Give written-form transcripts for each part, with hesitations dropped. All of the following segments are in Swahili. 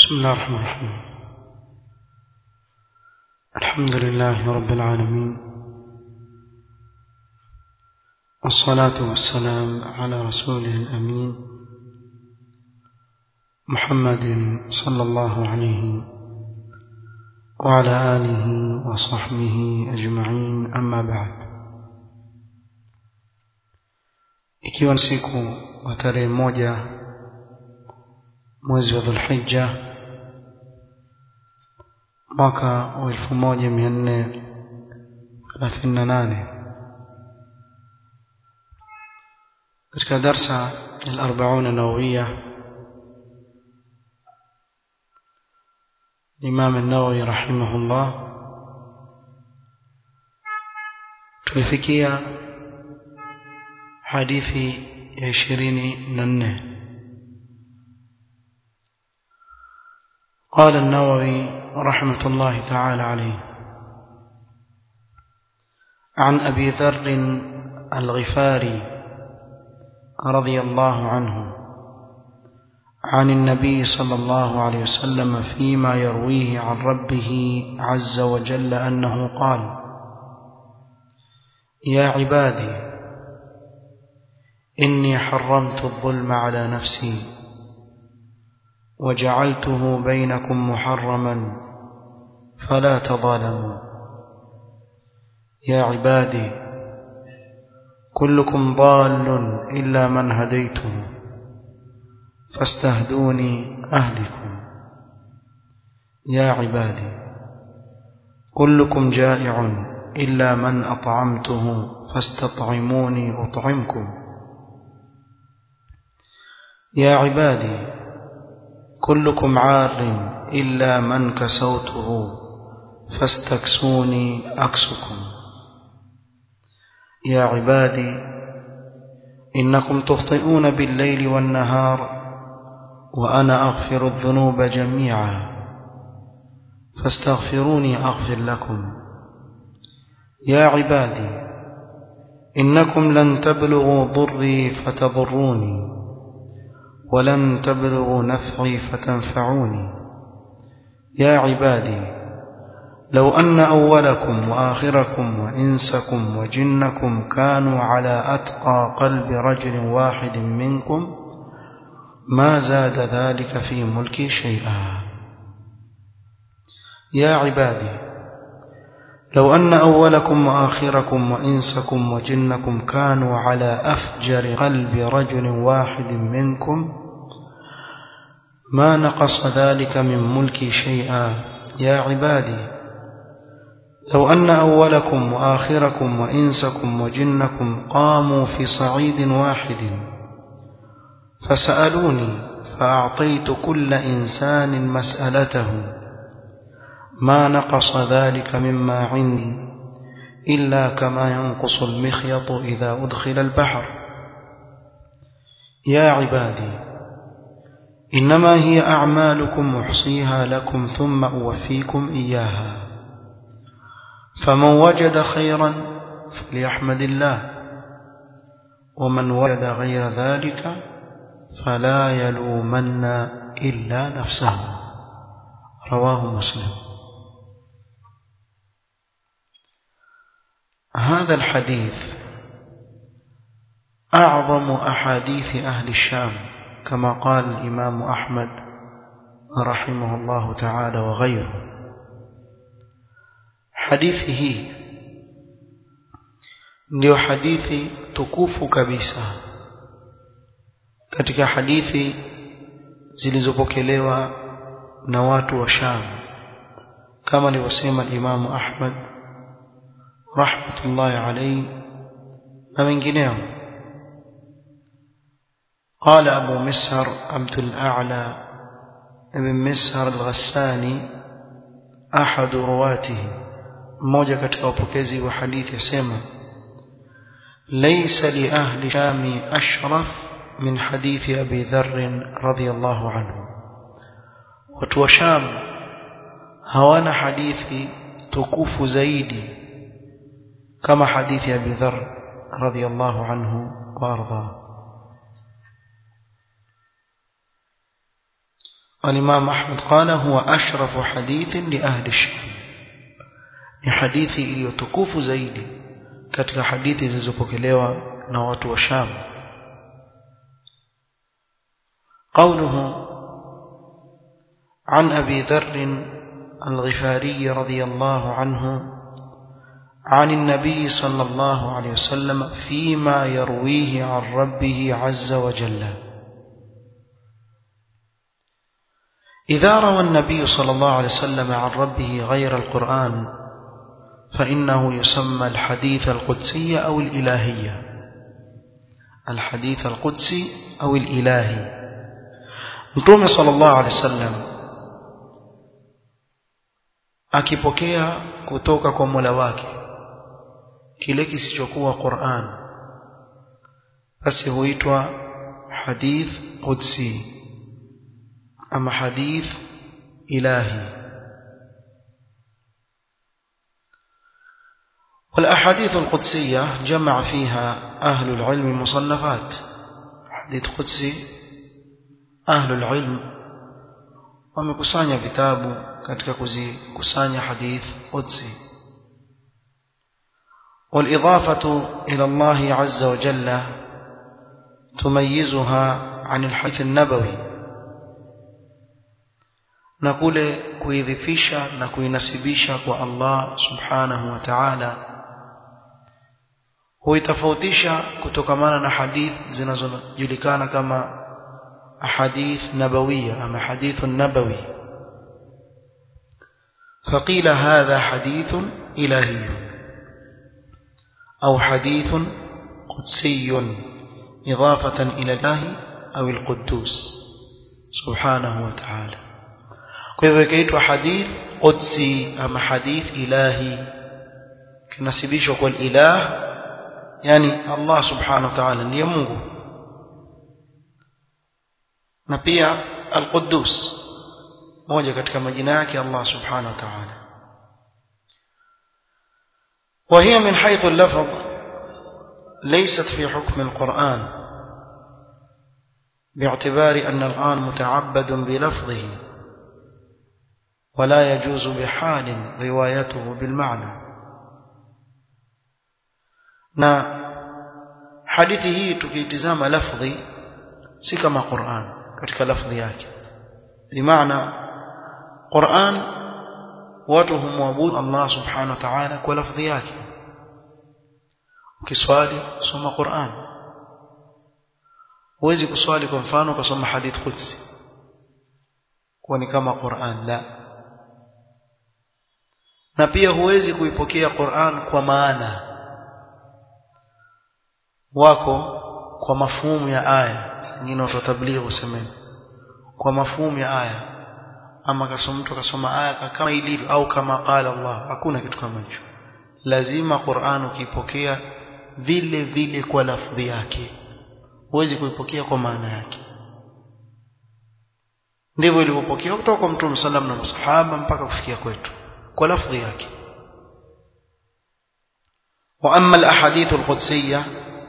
بسم الله الرحمن الرحيم. الحمد لله رب العالمين، والصلاة والسلام على رسوله الأمين محمد صلى الله عليه وعلى آله وصحبه أجمعين، أما بعد. Ikiwa ni siku wa tarehe 1 mwezi wa Dhulhijja mwaka wa 1438 katika darsa al-40 an-Nawawiyya Imam an-Nawawi rahimahullah, tumefikia hadithi ya 24. قال النووي رحمة الله تعالى عليه: عن أبي ذر الغفاري رضي الله عنه عن النبي صلى الله عليه وسلم فيما يرويه عن ربه عز وجل أنه قال: يا عبادي إني حرمت الظلم على نفسي وجعلته بينكم محرما فلا تظالموا. يا عبادي كلكم ضال إلا من هديته فاستهدوني أهلكم. يا عبادي كلكم جائع إلا من أطعمته فاستطعموني أطعمكم. يا عبادي كلكم عار إلا من كسوته فاستكسوني أكسكم. يا عبادي إنكم تخطئون بالليل والنهار وأنا أغفر الذنوب جميعا فاستغفروني أغفر لكم. يا عبادي إنكم لن تبلغوا ضري فتضروني ولن تبلغوا نفعي فتنفعوني. يا عبادي لو أن أولكم وآخركم وإنسكم وجنكم كانوا على أتقى قلب رجل واحد منكم ما زاد ذلك في ملكي شيئا. يا عبادي لو أن أولكم وآخركم وإنسكم وجنكم كانوا على أفجر قلب رجل واحد منكم ما نقص ذلك من ملكي شيئا. يا عبادي لو أن أولكم وآخركم وإنسكم وجنكم قاموا في صعيد واحد فسألوني فأعطيت كل إنسان مسألته ما نقص ذلك مما عندي إلا كما ينقص المخيط إذا أدخل البحر. يا عبادي إنما هي أعمالكم أحصيها لكم ثم أوفيكم إياها، فمن وجد خيرا فليحمد الله ومن وجد غير ذلك فلا يلومن إلا نفسه. رواه مسلم. هذا الحديث أعظم أحاديث أهل الشام كما قال الإمام أحمد رحمه الله تعالى وغيره. حديثه ndio hadithi tukufu kabisa katika hadithi zilizopokelewa na watu wa Sham, kama alivyosema Imam Ahmad rahmatullahi alayhi na wengineo. قال أبو مسهر عبد الأعلى ابن مسهر الغساني أحد رواته، mmoja katika wapokezi wa hadithi, yasema: ليس لأهل شام أشرف من حديث أبي ذر رضي الله عنه. watu wa Sham hawana hadithi tukufu zaidi kama hadithi ya Abi Dharr radhiyallahu anhu wa arda. الإمام أحمد قال هو أشرف حديث لأهل الشام ni hadithi iliyotukufu zaidi katika hadithi zilizopokelewa na watu wa Sham. قوله عن أبي ذر الغفاري رضي الله عنه عن النبي صلى الله عليه وسلم فيما يرويه عن ربه عز وجل. إذا روى النبي صلى الله عليه وسلم عن ربه غير القرآن فإنه يسمى الحديث القدسي أو الإلهية. الحديث القدسي أو الإلهي. Mtume sallallahu alaihi wasallam akipokea kutoka kwa Mola wake kile kisichokuwa Qur'an, basi huitwa hadith qudsi ama hadith ilahi. والأحاديث القدسية جمع فيها أهل العلم مصنفات. حديث قدسي أهل العلم wamekusanya vitabu katika kuzikusanya hadith qudsi. والإضافة إلى الله عز وجل تميزها عن الحديث النبوي. نقول kuidhifisha na kuinasibisha kwa Allah subhanahu wa ta'ala huitofautisha kutokamana na hadith zinazojulikana kama ahadith nabawiyya ama hadith nabawi. فقيل هذا حديث إلهي أو حديث قدسي إضافة إلى الله أو القدوس سبحانه وتعالى. كيف حديث قدسي أما حديث إلهي كنسبيش وقال إله يعني الله سبحانه وتعالى ndiye Mungu, na pia al-Quddus moja katika majina yake Allah subhanahu wa ta'ala. وهي من حيث اللفظ ليست في حكم القرآن باعتبار أن القرآن متعبد بلفظه ولا يجوز بحال روايته بالمعنى. na hadithi hii tukitizama lafdhi si kama Qur'an katika lafdhi yake, bimaana Qur'an watu humwabudu Allah subhanahu wa ta'ala kwa lafdhi yake. Ukiswali soma Qur'an, huwezi kuswali kwa mfano kusoma hadith qudsi kwa ni kama Qur'an, la. Na pia huwezi kuipokea Qur'an kwa maana wako kwa mafhumu ya aya. Wengine watatablighi useme kwa mafhumu ya aya, ama kasoma mtu kasoma aya kama ilivyo au kama qala Allah. Hakuna kitu kama hicho. Lazima Qur'an ukipokea vile vile kwa lafdhi yake, huwezi kuipokea kwa maana yake. Ndivyo ilivyopokewa kutoka kwa Mtume sallam na masahaba mpaka kufikia kwetu kwa lafdhi yake. Wa amma al-ahadith al-qudsiyya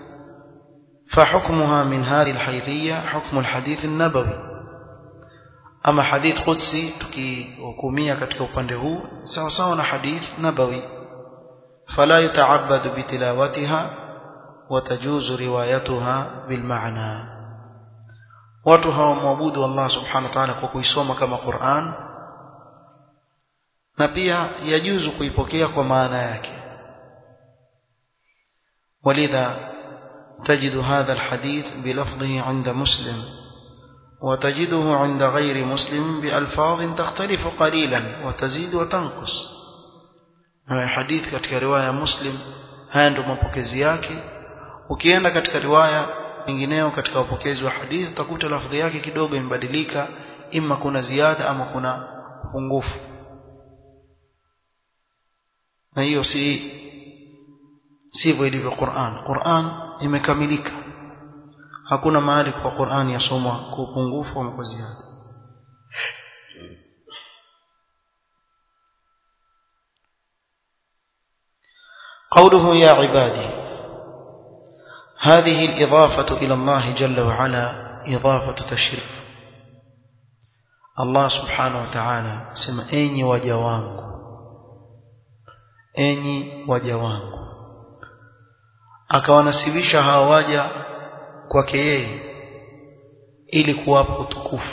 فحكمها من هذه الحيثية حكم الحديث النبوي. أما حديث قدسي تكيوكمية katika upande huu sawa sawa na hadith nabawi, فلا يتعبد بتلاوتها وتجوز روايتها بالمعنى. watu hawamwabudu Allah subhanahu wa ta'ala kwa kuisoma kama Qur'an, na pia yajuzu kuipokea kwa maana yake. ولذا تجد هذا الحديث بلفظه عند مسلم وتجده عند غير مسلم بألفاظ تختلف قليلا وتزيد وتنقص. حديث katika riwaya Muslim haya ndio mapokezi yake. Ukienda katika riwaya nyingineo katika upokezi wa hadithi utakuta lafdhi yake kidogo imebadilika, ima kuna ziada ama kuna pungufu. Na hiyo sivyo ilivyo Qur'an. Qur'an imekamilika, hakuna mahali kwa Qur'an yasomwa kwa upungufu au kwa ziada. قوله يا عبادي، هذه الإضافة إلى الله جل وعلا إضافة تشريف. Allah subhanahu wa ta'ala sema enyi waja wangu, enyi waja wangu, akawanasibisha hawa waja kwake yeye ili kuwapa utukufu.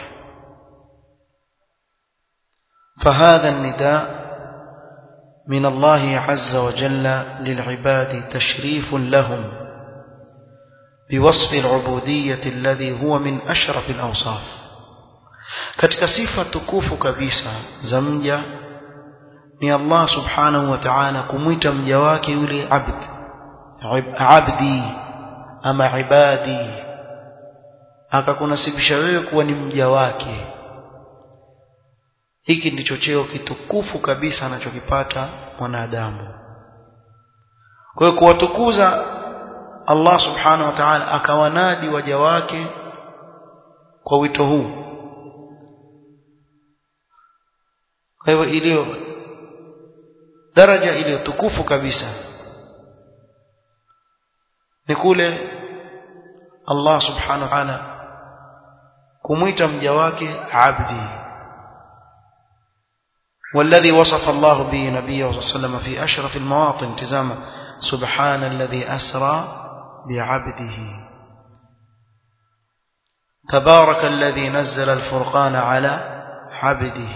فهذا النداء من الله عز وجل للعباد تشريف لهم بوصف العبودية الذي هو من أشرف الأوصاف. katika sifa tukufu kabisa za mja ni Allah subhanahu wa ta'ala kumuita mja wake yule abdi ama ibadi, akakunasibisha wewe kuwa ni mja wake. Hiki ndicho cheo kitukufu kabisa anachokipata mwanadamu. Kwa hiyo kuwatukuza Allah subhanahu wa ta'ala akawanadi waja wake kwa wito huu. Kwa hiyo iliyo daraja iliyo tukufu kabisa ni kule Allah subhanahu wa ta'ala kumuita mja wake abdi. والذي وصف الله به نبيه صلى الله عليه وسلم في أشرف المواطن تزام سبحان الذي أسرى بعبده تبارك الذي نزل الفرقان على عبده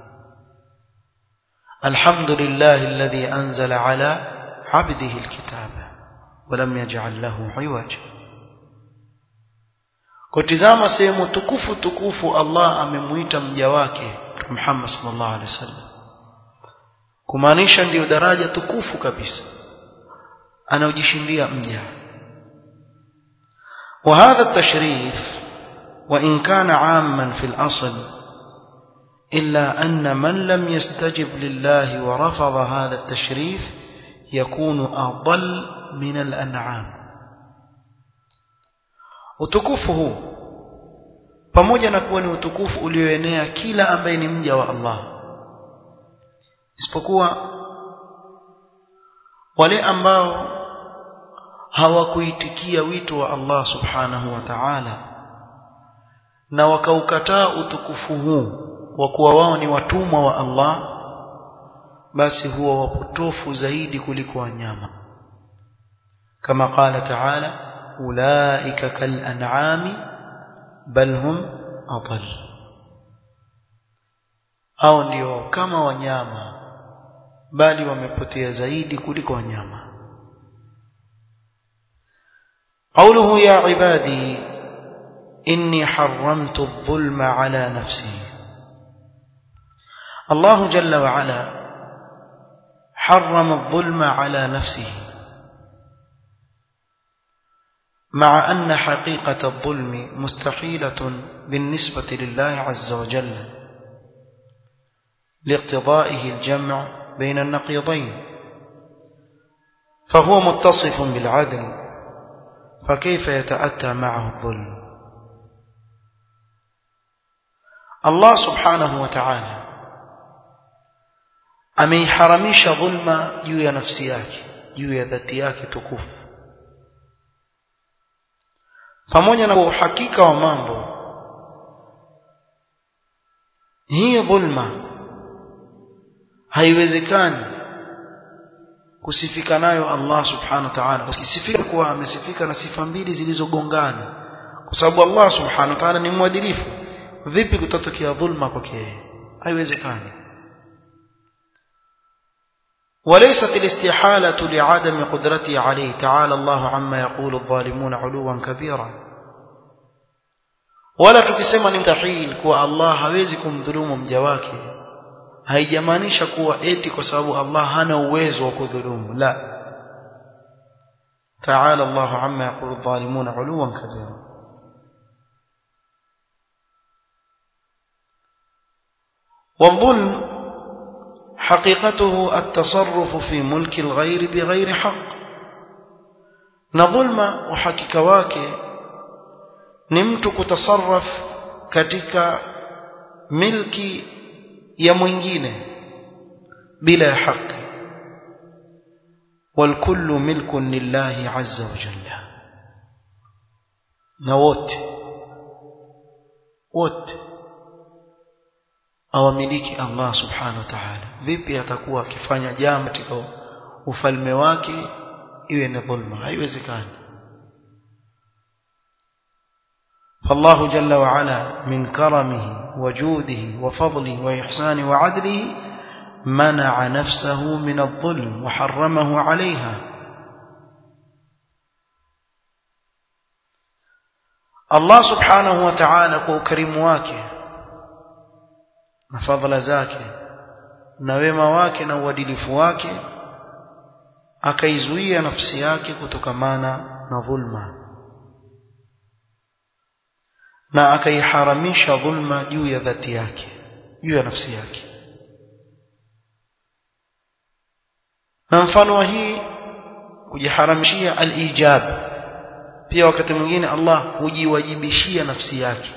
الحمد لله الذي أنزل على عبده الكتاب ولم يجعل له عوجا. kutizama sehemu tukufu Allah amemuita mja wake Muhammad sallallahu alaihi wasallam, kumaanisha ndio daraja tukufu kabisa anaojishindia mja. وهذا التشريف وإن كان عاما في الأصل إلا أن من لم يستجب لله ورفض هذا التشريف يكون أضل من الأنعام. utukufu huu pamoja na kuwa ni utukufu ulioenea kila ambaye ni mja wa Allah, isipokuwa wale ambao hawakuitikia wito wa Allah subhanahu wa ta'ala na wakaukataa utukufu huu wa kuwa wao ni watumwa wa Allah, basi huwa wapotofu zaidi kuliko wanyama. kama qala ta'ala ulaika kal an'ami bal hum adall, hao ndio kama wanyama bali wamepotea zaidi kuliko wanyama. قوله يا عبادي إني حرمت الظلم على نفسي. الله جل وعلا حرم الظلم على نفسه، مع أن حقيقة الظلم مستحيلة بالنسبة لله عز وجل لاقتضائه الجمع بين النقيضين، فهو متصف بالعدل، فكيف يتأتى معه الظلم؟ الله سبحانه وتعالى ameiharamisha dhulma juu ya nafsi yake, juu ya dhati yake tukufu, pamoja na uhakika wa mambo hii dhulma haiwezekani kusifika nayo Allah subhanahu wa ta'ala. Ukisifika kuwa amesifika na sifa mbili zilizogongana, kwa sababu Allah subhanahu wa ta'ala ni mwadilifu, vipi kutatokea dhulma kwake? Haiwezekani. وليست الاستحالة لعدم قدرته عليه تعالى الله عما يقول الظالمون علوا كبيرا. ولا tukisema ni mtahil kuwa Allah hawezi kumdhulumu mja wake, haijamaanisha kuwa eti kwa sababu Allah hana uwezo wa kudhulumu. La, ta'ala Allah amma yaqulu adh-dhalimun 'uluwan kabira. والظلم حقيقته التصرف في ملك الغير بغير حق. نظلم وحقيقة wake ni mtu kutasarraf katika milki ya mwingine bila ya haki. والكل ملك لله عز وجل. na wote awamiliki Allah subhanahu wa ta'ala, vipi atakuwa akifanya jambo katika ufalme wake iwe ni dhulma? Haiwezekani. فالله جل وعلا من كرمه وجوده وفضله وإحسانه وعدله منع نفسه من الظلم وحرمه عليها. الله سبحانه وتعالى كريم wake na fadhila zake na wema wake na uadilifu wake akaizuia nafsi yake kutokamana na dhulma na akaiharamisha dhulma juu ya dhati yake, juu ya nafsi yake. Na mfano wa hii kujiharamishia al-ijab, pia wakati mwingine Allah hujiwajibishia nafsi yake.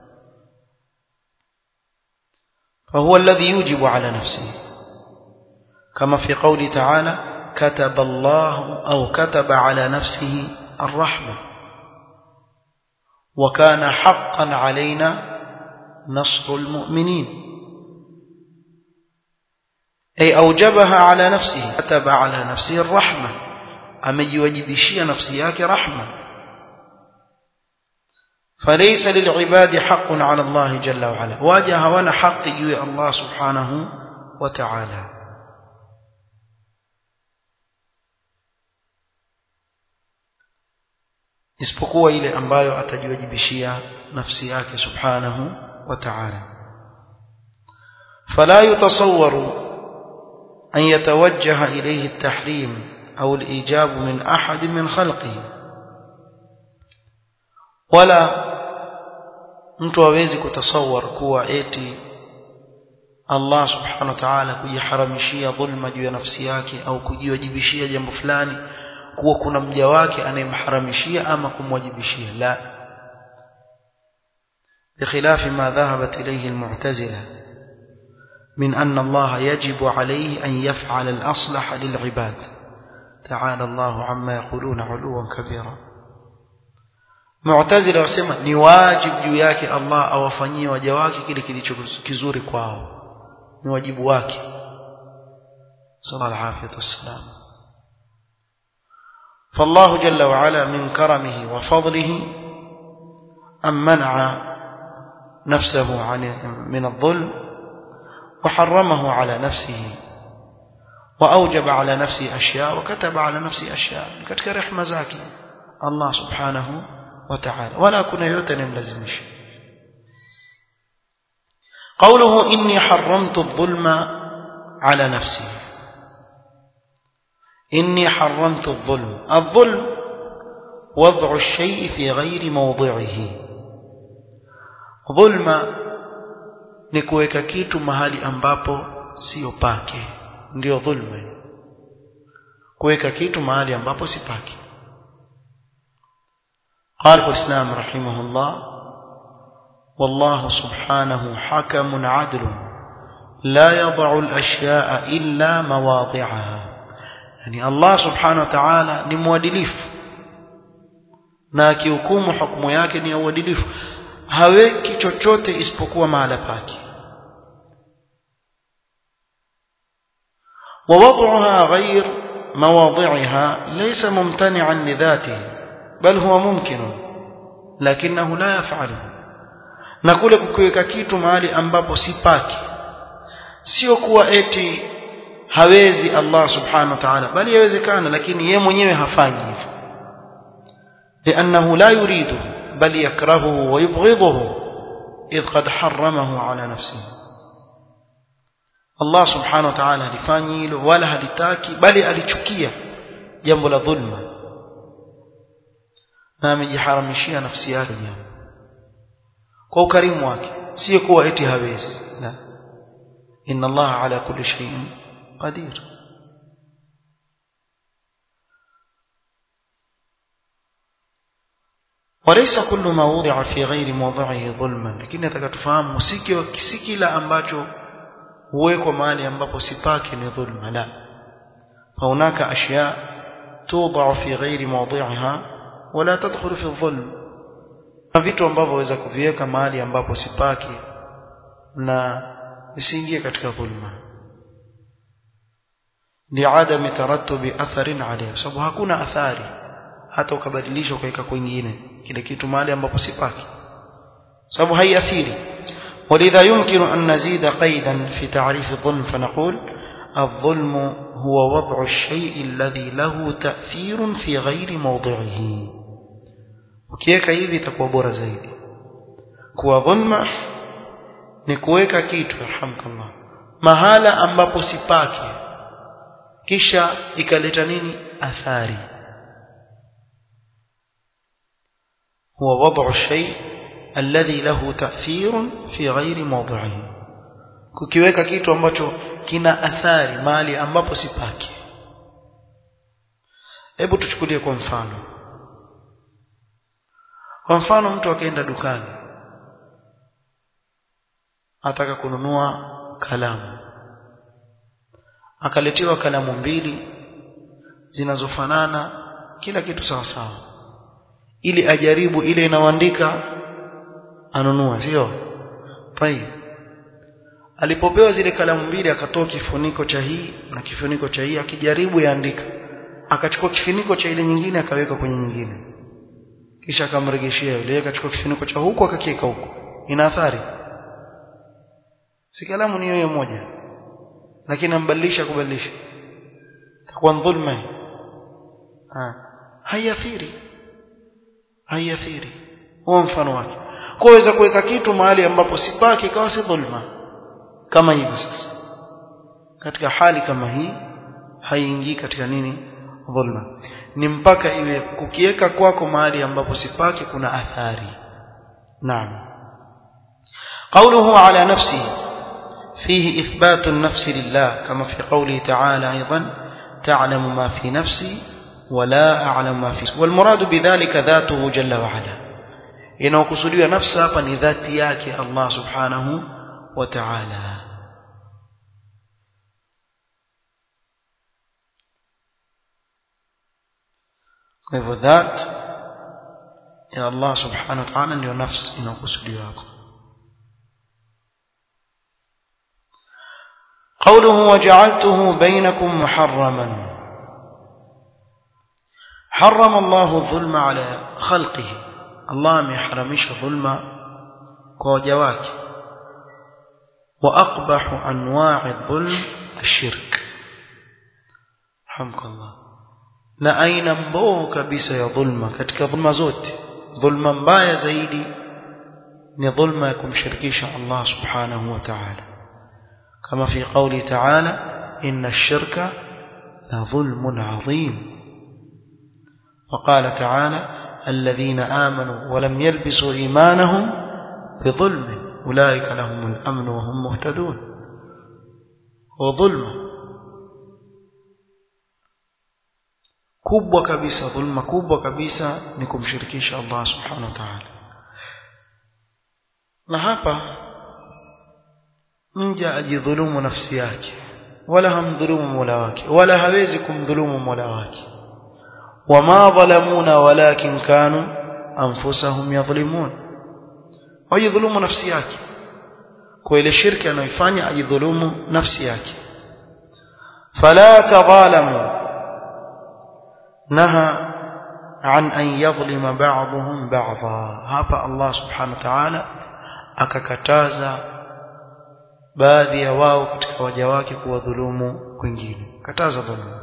فهو الذي يوجب على نفسه كما في قوله تعالى كتب الله أو كتب على نفسه الرحمة وكان حقا علينا نصر المؤمنين، أي أوجبها على نفسه، كتب على نفسه الرحمة، أما يوجبشي نفسياك رحمة. فليس للعباد حق على الله جل وعلا، واجه وانا حق يوي الله سبحانه وتعالى. isipokuwa ile ambayo atajiwajibishia nafsi yake subhanahu wa ta'ala. فلا يتصور أن يتوجه إليه التحريم أو الإيجاب من أحد من خلقه، ولا mtu hawezi kutasawar kuwa eti Allah subhanahu wa ta'ala kujiharamishia dhulma juu ya nafsi yake au kujiwajibishia jambo fulani kuwa kuna mja wake anayemharamishia ama kumwajibishia. La, بخلاف ما ذهبت إليه المعتزلة من أن الله يجب عليه أن يفعل الأصلح للعباد. تعالى الله عما يقولون علوا كبيرا. معتزلة wasema ni wajibu juu yake Allah awafanyie waja wake kile kilicho kizuri kwao, ni wajibu wake. Sallallahu alayhi wasallam. فالله جل وعلا من كرمه وفضله أن منع نفسه من الظلم وحرمه على نفسه وأوجب على نفسه أشياء وكتب على نفسه أشياء كتك رحمة زاكي الله سبحانه وتعالى، ولا كنا يوتن لازمش. قوله إني حرمت الظلم على نفسي، إني حرمت الظلم. الظلم وضع الشيء في غير موضعه. ظلم ni kuweka kitu mahali ambapo sio pake, ndio dhulma. kuweka kitu mahali ambapo si pake. قال الإسلام رحمه الله والله سبحانه حكم عدل لا يضع الأشياء إلا مواضعها. يعني الله سبحانه وتعالى ni mwadilifu na akihukumu hukumu yake ni uadilifu, haweki chochote isipokuwa mahala pake. ووضعها غير مواضعها ليس ممتنعا لذاته بل هو ممكن لكنه لا يفعله. na kule kukiweka kitu mahali ambapo si pake sio kuwa eti hawezi Allah subhanahu wa ta'ala, bali yawezekana, lakini yeye mwenyewe hafanyi hivyo. لأنه لا يريده بل يكرهه ويبغضه إذ قد حرمه على نفسه. Allah subhanahu wa ta'ala halifanyi hilo wala halitaki, bali alichukia jambo la dhulma na amejiharamishia nafsi yake jambo kwa ukarimu wake, sio kuwa eti hawezi. La, inna Allah ala kulli shay'in qadir. وليس كل ما وضع في غير موضعه ظلما، lakini atakatufahamu si kila ambacho huwekwa mahali ambapo si pake ni dhulma. La, hunaka ashya tuḍع في غير موضعها ولا تدخل في الظلم. vitu ambavyo waweza kuviweka mahali ambapo si pake na isiingie katika dhulma li'adami tarattubi atharin alayha, sababu hakuna athari hata ukabadilisha ukaweka kwingine kile kitu mahali ambapo sipaki, sababu haiathiri. ولذا يمكن أن نزيد قيدا في تعريف الظلم فنقول الظلم هو وضع الشيء الذي له تأثير في غير موضعه. ukiweka hivi itakuwa bora zaidi. Kwa dhulma ni kuweka kitu rahimkallah mahala ambapo sipaki kisha ikaleta nini athari. هو وضع الشيء الذي له تأثير في غير موضعه, kukiweka kitu ambacho kina athari mahali ambapo sipaki. Hebu tuchukulie kwa mfano. Kwa mfano mtu akaenda dukani ataka kununua kalamu, akaletewa kalamu mbili zinazofanana kila kitu sawa sawa, ili ajaribu ile inaoandika anunua, sio? Pai alipopewa zile kalamu mbili akatoa kifuniko cha hii na kifuniko cha hii, akijaribu yaandika, akachukua kifuniko cha ile nyingine akaweka kwenye nyingine, kisha akamregeshia yule, akachukua kifuniko cha huko akakiweka huko. Ina athari? Si kalamu ni hiyo moja, lakini ambadilisha kubadilisha, kwa dhulma haiathiri. Huo mfano wake. Kuweza kuweka kitu mahali ambapo sipaki kawa si dhulma kama hivyo. Sasa katika hali kama hii haiingii katika nini dhulma, ni mpaka iwe kukiweka kwako mahali ambapo sipaki kuna athari. Naam. قوله على نفسه فيه إثبات النفس لله كما في قوله تعالى أيضا تعلم ما في نفسي ولا أعلم ما في. والمراد بذلك ذاته جل وعلا, inayokusudiwa nafsi hapa ni dhati yake Allah subhanahu wa ta'ala. Kwa hivyo dhat ya Allah subhanahu wa ta'ala ndio nafsi inayokusudiwa hapo. قوله وجعلته بينكم محرما, حرم الله الظلم على خلقه, الله محرمش ظلم كوجواك. وأقبح أنواع الظلم الشرك, حمك الله. na aina mbovu kabisa ya dhulma katika dhulma zote, dhulma mbaya zaidi ni dhulma ya kumshirikisha Allah subhanahu wa ta'ala, كما في قوله تعالى إن الشرك لظلم عظيم. وقال تعالى الذين آمنوا ولم يلبسوا إيمانهم بظلم أولئك لهم الأمن وهم مهتدون. وظلم kubwa kabisa, dhulma kubwa kabisa ni kumshirikisha Allah subhanahu wa ta'ala. Na hapa mja ajidhulumu nafsi yake, wala hamdhulumu Mola wake, wala hawezi kumdhulumu Mola wake. wama dhalamuna walakin kanu anfusahum yadhlimun, ajidhulumu nafsi yake kwa ile shirki anayoifanya, ajidhulumu nafsi yake. fala tadhalamu, naha an an yadhlima ba'dhum ba'dha. hapa Allah subhanahu wa ta'ala akakataza baadhi ya wao katika waja wake kuwadhulumu wengine, kataza dhulma.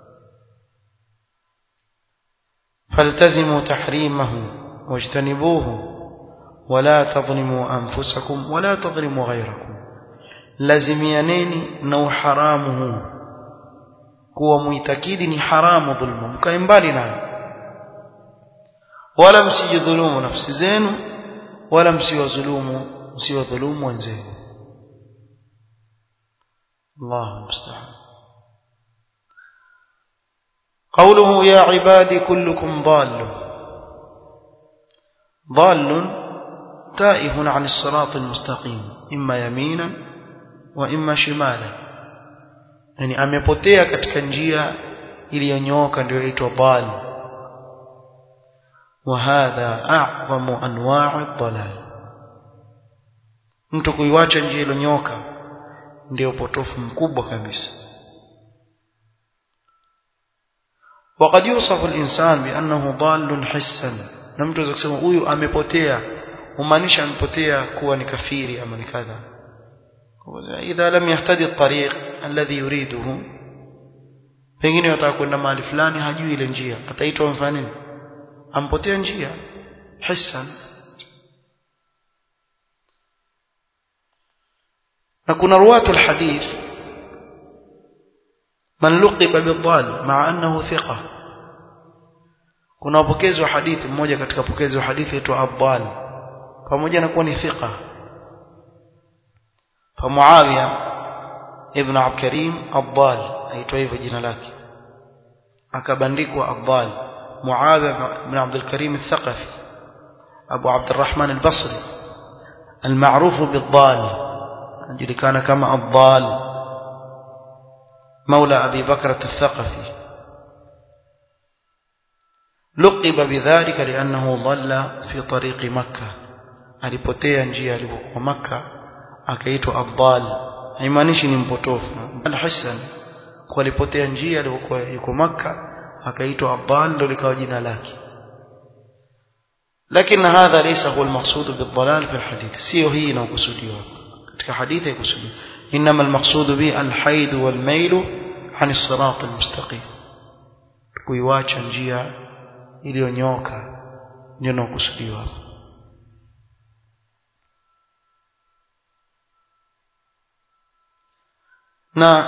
faltazimu tahrimahu wajtanibuhu wala tadhlimu anfusakum wala tadhlimu ghayrakum, lazimianeni na uharamu huu, kuwa muitakidi ni haramu dhulma, mkae mbali nayo, wala msijidhulumu nafsi zenu, wala msiwadhulumu wenzenu. الله المستعان. قوله يا عبادي كلكم ضال تائه عن الصراط المستقيم إما يمينا وإما شمالا, yani amepotea katika njia iliyonyooka, ndio inaitwa dhal. وهذا أعظم أنواع الضلال, mtu kuiacha njia iliyonyooka ndio upotofu mkubwa kabisa. وقد يوصف الإنسان بأنه ضال حسا. na mtu anaweza kusema huyu amepotea, umaanisha amepotea kuwa ni kafiri ama ni kadha. idha lam yahtadi at-tariq alladhi yuriduhu, pengine wataka kwenda mahali fulani hajui ile njia, ataitwa mfano nini? Ampotea njia hissan. na kuna ruwatul hadith man luqiba bidhal ma'a annahu thiqa. kuna wapokezi wa hadithi, mmoja katika wapokezi wa hadithi aitwa Abdal, pamoja na kuwa ni thiqa. fa Muawiya ibn Abd Karim Abdal aitwa hivyo jina lake, akabandikwa Abdal. Muawiya ibn Abd al-Karim al-Thaqafi Abu Abd al-Rahman al-Basri al-ma'ruf bid-Dal, anajulikana kama Abdal مولى أبي بكر الثقفي. لقب بذلك لأنه ضل في طريق مكة، alipotea njia alipokuwa Makka akaitwa Abdal. haimaanishi ni mpotofu, bali hasan kwa alipotea njia alipokuwa yuko Makka akaitwa Abdal, ndio likawa jina lake. lakini hadha laysa huwa almaqsud bidhalal fi alhadith, sio hii inayokusudiwa katika hadithi. ikusudiwa إنما المقصود به الحيد والميل عن الصراط المستقيم، kuiwacha njia iliyonyoka ndio inakusudiwa. na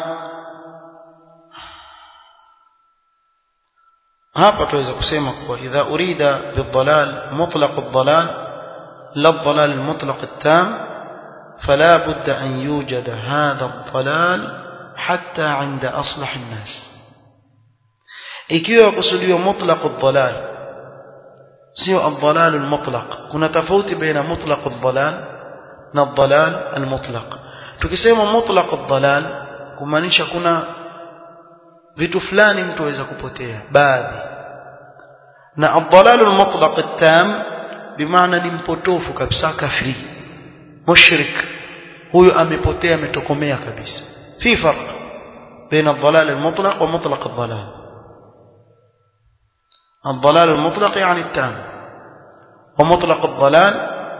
hapa tuweza kusema kwa idha urida bidhalal mutlaq ad-dhalal la ad-dhalal al-mutlaq at-tam فلا بد أن يوجد هذا الضلال حتى عند أصلح الناس. ikiwa kusudiwa mutlaq ad-dhalal sio ad-dhalal al-mutlaq, kuna tofauti baina mutlaq ad-dhalal na ad-dhalal al-mutlaq. tukisema mutlaq ad-dhalal kumaanisha kuna vitu fulani mtu aweza kupotea baadhi, na ad-dhalal al-mutlaq at-tam bimaana ni mpotofu kabisa, kafiri mushrik, huyo amepotea ametokomea kabisa. fi farq baina ad-dhalal al-mutlaq wa mutlaq ad-dhalal. ad-dhalal al-mutlaq yani at-tam, wa mutlaq ad-dhalal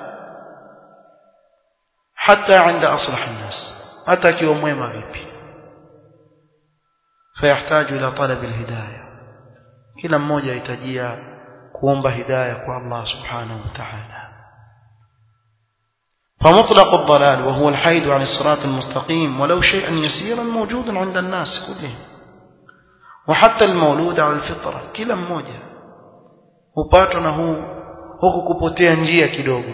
hatta 'inda aslah an-nas, hata kiwa mwema vipi. fayahitaji ila talab al-hidayah, kila mmoja ahitajia kuomba hidayah kwa Allah subhanahu wa ta'ala. فمطلق الضلال وهو الحيد عن الصراط المستقيم ولو شيئا يسيرا موجود عند الناس كلهم، وحتى المولود على الفطرة، kila mmoja hupatwa na huku kupotea njia kidogo,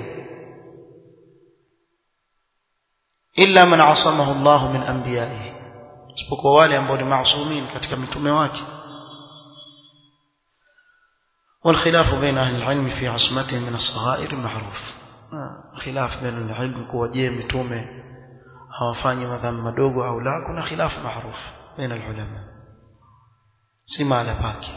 illa man asamahu Allah min anbiya'ihi, isipokuwa wale ambao ni maasumin katika mitume wake. والخلاف بين أهل العلم في عصمتهم من الصغائر معروف. خلاف بين العلم kuwa je mitume hawafanyi madhambi madogo au la, kuna khilaf maruf baina ulama, si mahala pake.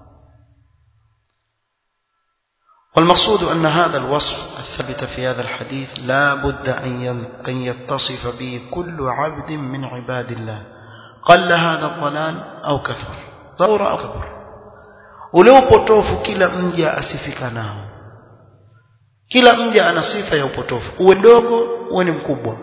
والمقصود أن هذا الوصف الثابت في هذا الحديث لا بد أن يتصف به كل عبد من عباد الله، قل هذا الضلال أو كثر، ضرر أو كبر. ولو potofu kila mja asifika nao, kila mja ana sifa ya upotofu, uwe ndogo uwe ni mkubwa,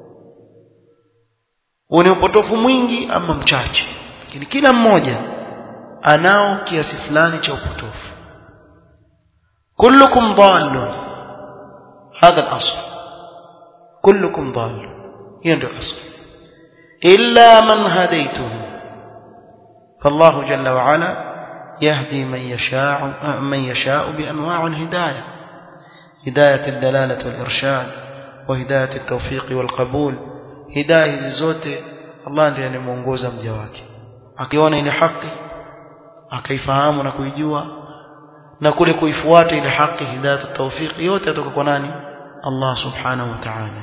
uwe ni upotofu mwingi ama mchache, lakini kila mmoja anao kiasi fulani cha upotofu. kullukum dhalun, hadha al-asl, kullukum dhalun, hiyo ndio asl. illa man hadaytuhu, fallahu jalla wa ala yahdi man yasha'u bi anwa' al-hidayah، هداية الدلالة والإرشاد وهداية التوفيق والقبول. هداية hizi zote Allah ndiye anamuongoza mja wake, akiona ile haki akaifahamu na kuijua, na kule kuifuata ile haki, hidayat at-tawfiq yote kutoka kwa nani? Allah subhanahu wa ta'ala.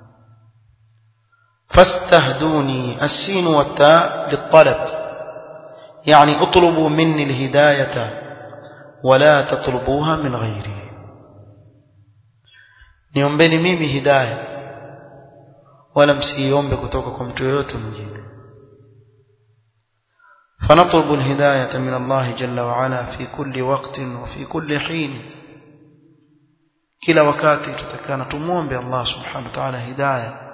fastahduni as-sin wa ta lit-talab, yani utlubu minni al-hidayata wa la tatlubuha min ghayri, niombeni mimi hidayah wala msiombe kutoka kwa mtu yote mwingine. فنطلب الهداية من الله جل وعلا في كل وقت وفي كل حين. kila wakati tutakana tumuombe Allah subhanahu wa ta'ala hidayah.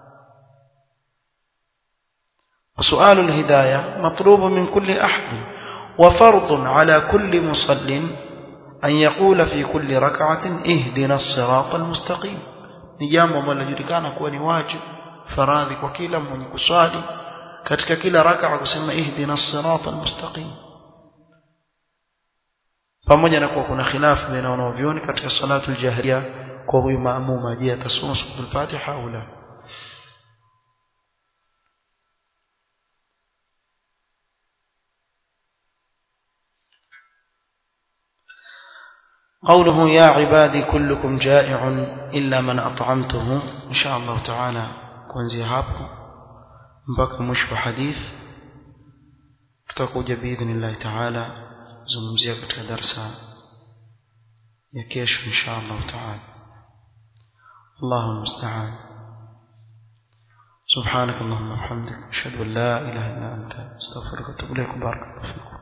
وسؤال الهداية مطلوب من كل أحد وفرض على كل مصل أن يقول في كل ركعة اهدنا الصراط المستقيم. ni jambo ambalo linajulikana kuwa ni wajibu faradhi kwa kila mwenye kuswali katika kila rak'a kusema ihdina as-sirata al-mustaqim. pamoja na kuwa kuna khilafu baina wanavyuoni katika salatu al-jahriya kwa huyu maamuma, je atasoma suratul Fatiha au la. قوله يا عبادي كلكم جائع إلا من أطعمته. إن شاء الله تعالى kuanzia hapo mpaka mwisho wa hadith tutakuja biidhnillah ta'ala zungumzia katika darasa ya kesho insha Allah ta'ala. Allahu musta'an. سبحانك اللهم وبحمدك أشهد أن لا إله إلا أنت أستغفرك وأتوب إليك. بارك الله فيكم.